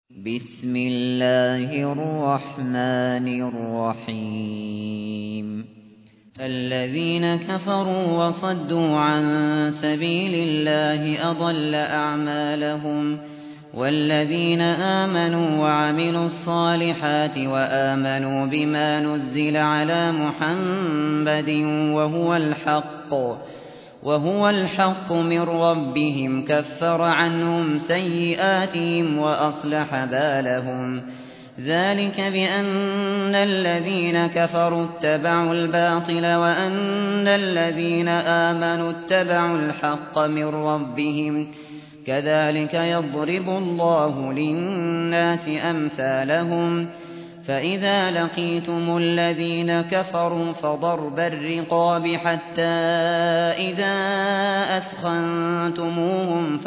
بسم الله الرحمن الرحيم الذين كفروا وصدوا عن سبيل الله أضل أعمالهم والذين آمنوا وعملوا الصالحات وآمنوا بما نزل على محمد وهو الحق من ربهم كفر عنهم سيئاتهم وأصلح بالهم ذلك بأن الذين كفروا اتبعوا الباطل وأن الذين آمنوا اتبعوا الحق من ربهم كذلك يضرب الله للناس أمثالهم فإذا لقيتم الذين كفروا فضرب الرقاب حتى إذا أثخنتموهم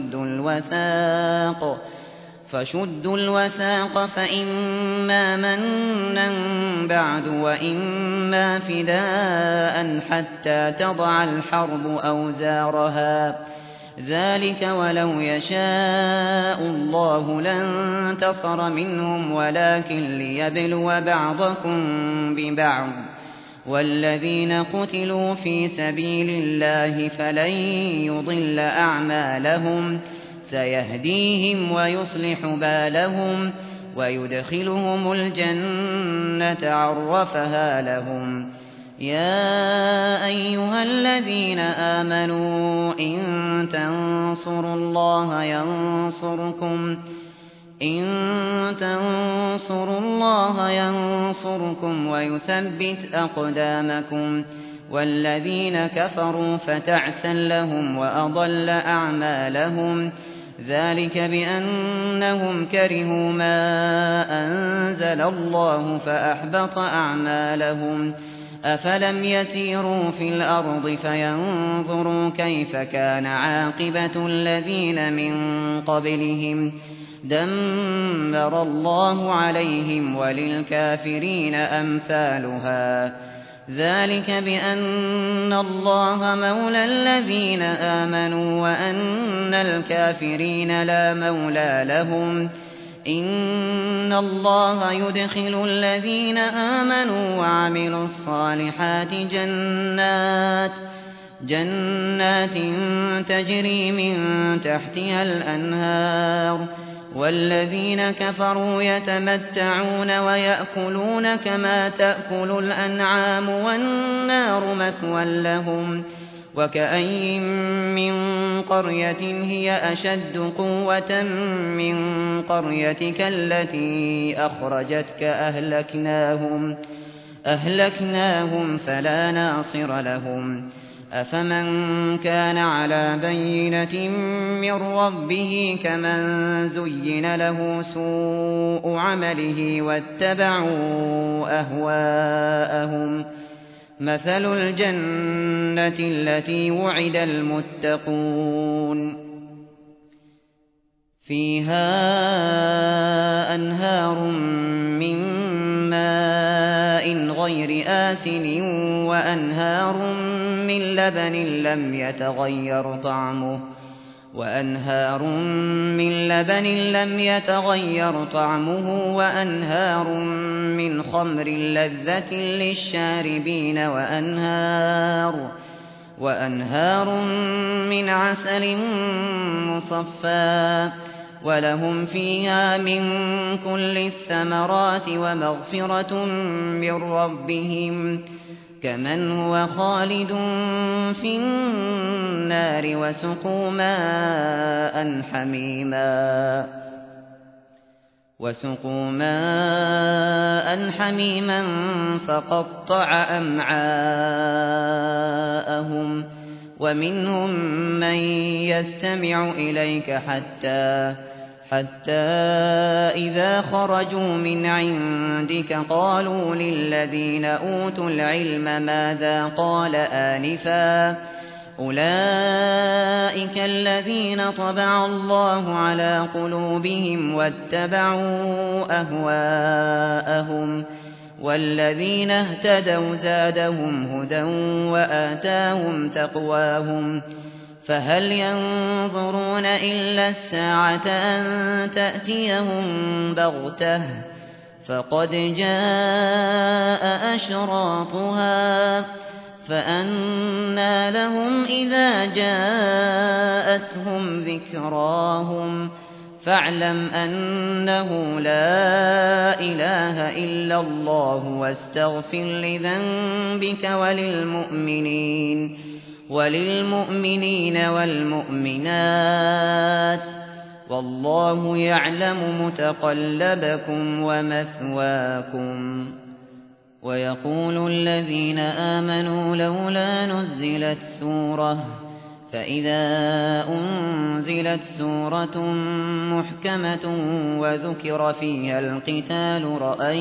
فشدوا الوثاق فإما منا بعد وإما فداء حتى تضع الحرب أوزارها ذلك ولو يشاء الله لانتصر منهم ولكن ليبلو بعضكم ببعض والذين قتلوا في سبيل الله فلن يضل أعمالهم سيهديهم ويصلح بالهم ويدخلهم الجنة عرفها لهم يا أيها الذين آمنوا إن تنصروا الله ينصركم ويثبت أقدامكم والذين كفروا فتعسا لهم وأضل أعمالهم ذلك بأنهم كرهوا ما أنزل الله فأحبط أعمالهم أفلم يسيروا في الأرض فينظروا كيف كان عاقبة الذين من قبلهم دمر الله عليهم وللكافرين أمثالها ذلك بأن الله مولى الذين آمنوا وأن الكافرين لا مولى لهم إن الله يدخل الذين آمنوا وعملوا الصالحات جنات تجري من تحتها الأنهار والذين كفروا يتمتعون ويأكلون كما تأكل الأنعام والنار مثوى لهم وكأين من قرية هي أشد قوة من قريتك التي أخرجتك أهلكناهم فلا ناصر لهم أفمن كان على بينة من ربه كمن زين له سوء عمله واتبعوا أهواءهم مثل الجنة التي وعد المتقون فيها أنهار من ماء غير آسن وأنهار من لبن لم يتغير طعمه وأنهار من خمر لذة للشاربين وأنهار من عسل مصفى ولهم فيها من كل الثمرات ومغفرة من ربهم كمن هو خالد في النار وسقوا ماء حميما فقطع أمعاءهم ومنهم من يستمع إليك حتى إذا خرجوا من عندك قالوا للذين أوتوا العلم ماذا قال آنفا أولئك الذين طبع الله على قلوبهم واتبعوا أهواءهم والذين اهتدوا زادهم هدى وآتاهم تقواهم فهل ينظرون إلا الساعة أن تأتيهم بغتة فقد جاء أشراطها فأنى لهم إذا جاءتهم ذكراهم فاعلم أنه لا إله إلا الله واستغفر لذنبك وللمؤمنين والمؤمنات والله يعلم متقلبكم ومثواكم. ويقول الذين آمنوا لولا نزلت سورة فإذا أنزلت سورة محكمة وذكر فيها القتال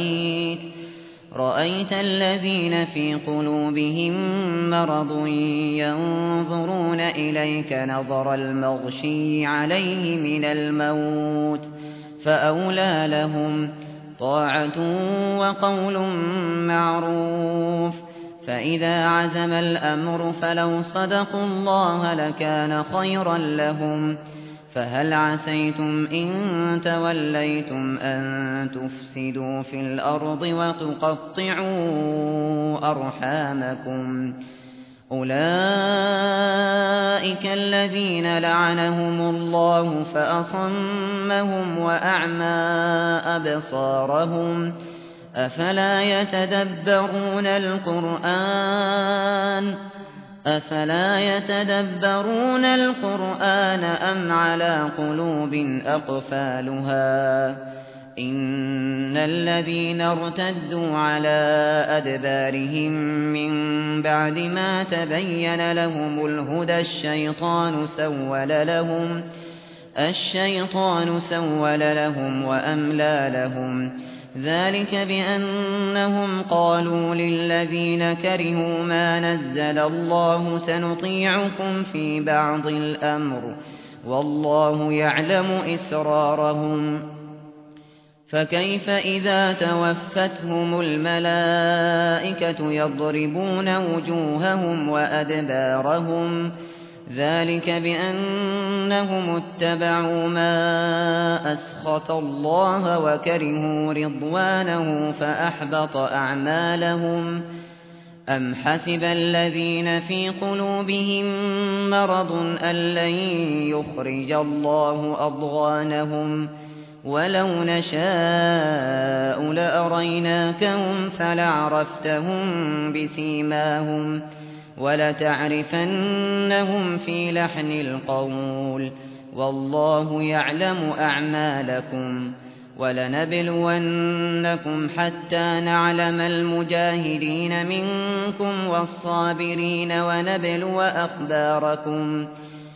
رأيت الذين في قلوبهم مرض ينظرون إليك نظر المغشي عليه من الموت فأولى لهم طاعة وقول معروف. فإذا عزم الأمر فلو صدقوا الله لكان خيرا لهم. فهل عسيتم إن توليتم أن تفسدوا في الأرض وتقطعوا أرحامكم أولئك الذين لعنهم الله فأصمهم وأعمى أبصارهم أفلا يتدبرون القرآن أم على قلوب أقفالها إن الذين ارتدوا على أدبارهم من بعد ما تبين لهم الهدى الشيطان سول لهم وأملى لهم ذلك بأنهم قالوا للذين كرهوا ما نزل الله سنطيعكم في بعض الأمر والله يعلم إسرارهم. فكيف إذا توفتهم الملائكة يضربون وجوههم وأدبارهم ذلك بأنهم اتبعوا ما أسخط الله وكرهوا رضوانه فأحبط أعمالهم. أم حسب الذين في قلوبهم مرض أن لن يخرج الله أضغانهم ولو نشاء لأريناكهم فلعرفتهم بسيماهم ولتعرفنهم في لحن القول والله يعلم أعمالكم. ولنبلونكم حتى نعلم المجاهدين منكم والصابرين ونبلو أخباركم.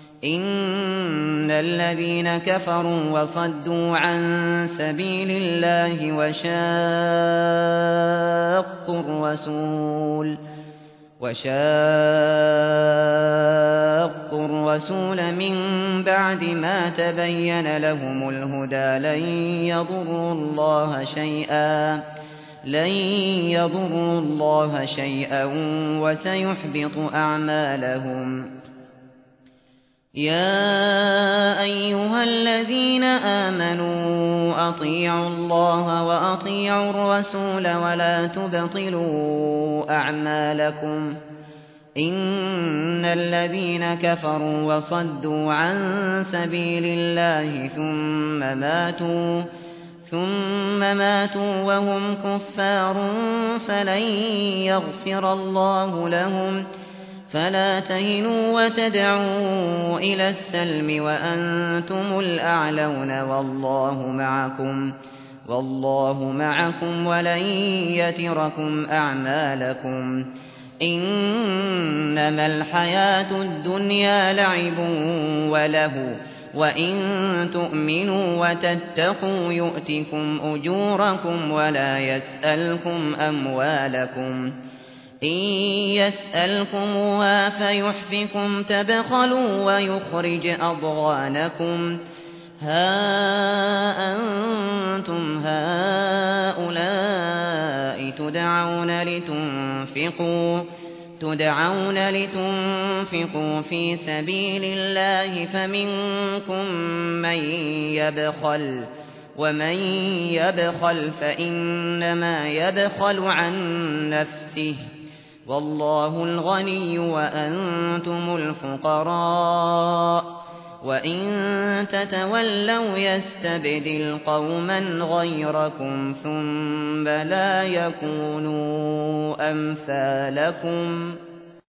إن الذين كفروا وصدوا عن سبيل الله وشاقوا الرسول من بعد ما تبين لهم الهدى لن يضروا الله شيئا وسيحبط أعمالهم. يا أيها الذين آمنوا أطيعوا الله وأطيعوا الرسول ولا تبطلوا أعمالكم. إن الذين كفروا وصدوا عن سبيل الله ثم ماتوا وهم كفار فلن يغفر الله لهم. فلا تهنوا وتدعوا إلى السلم وأنتم الأعلون والله معكم ولن يتركم أعمالكم. إنما الحياة الدنيا لعب وله وإن تؤمنوا وتتقوا يؤتكم أجوركم ولا يسألكم أموالكم. إن يسألكموها فيحفكم تبخلوا ويخرج أضغانكم. ها أنتم هؤلاء تدعون تدعون لتنفقوا في سبيل الله فمنكم من يبخل ومن يبخل فإنما يبخل عن نفسه والله الغني وأنتم الفقراء وإن تتولوا يستبدل قوما غيركم ثم لا يكونوا أمثالكم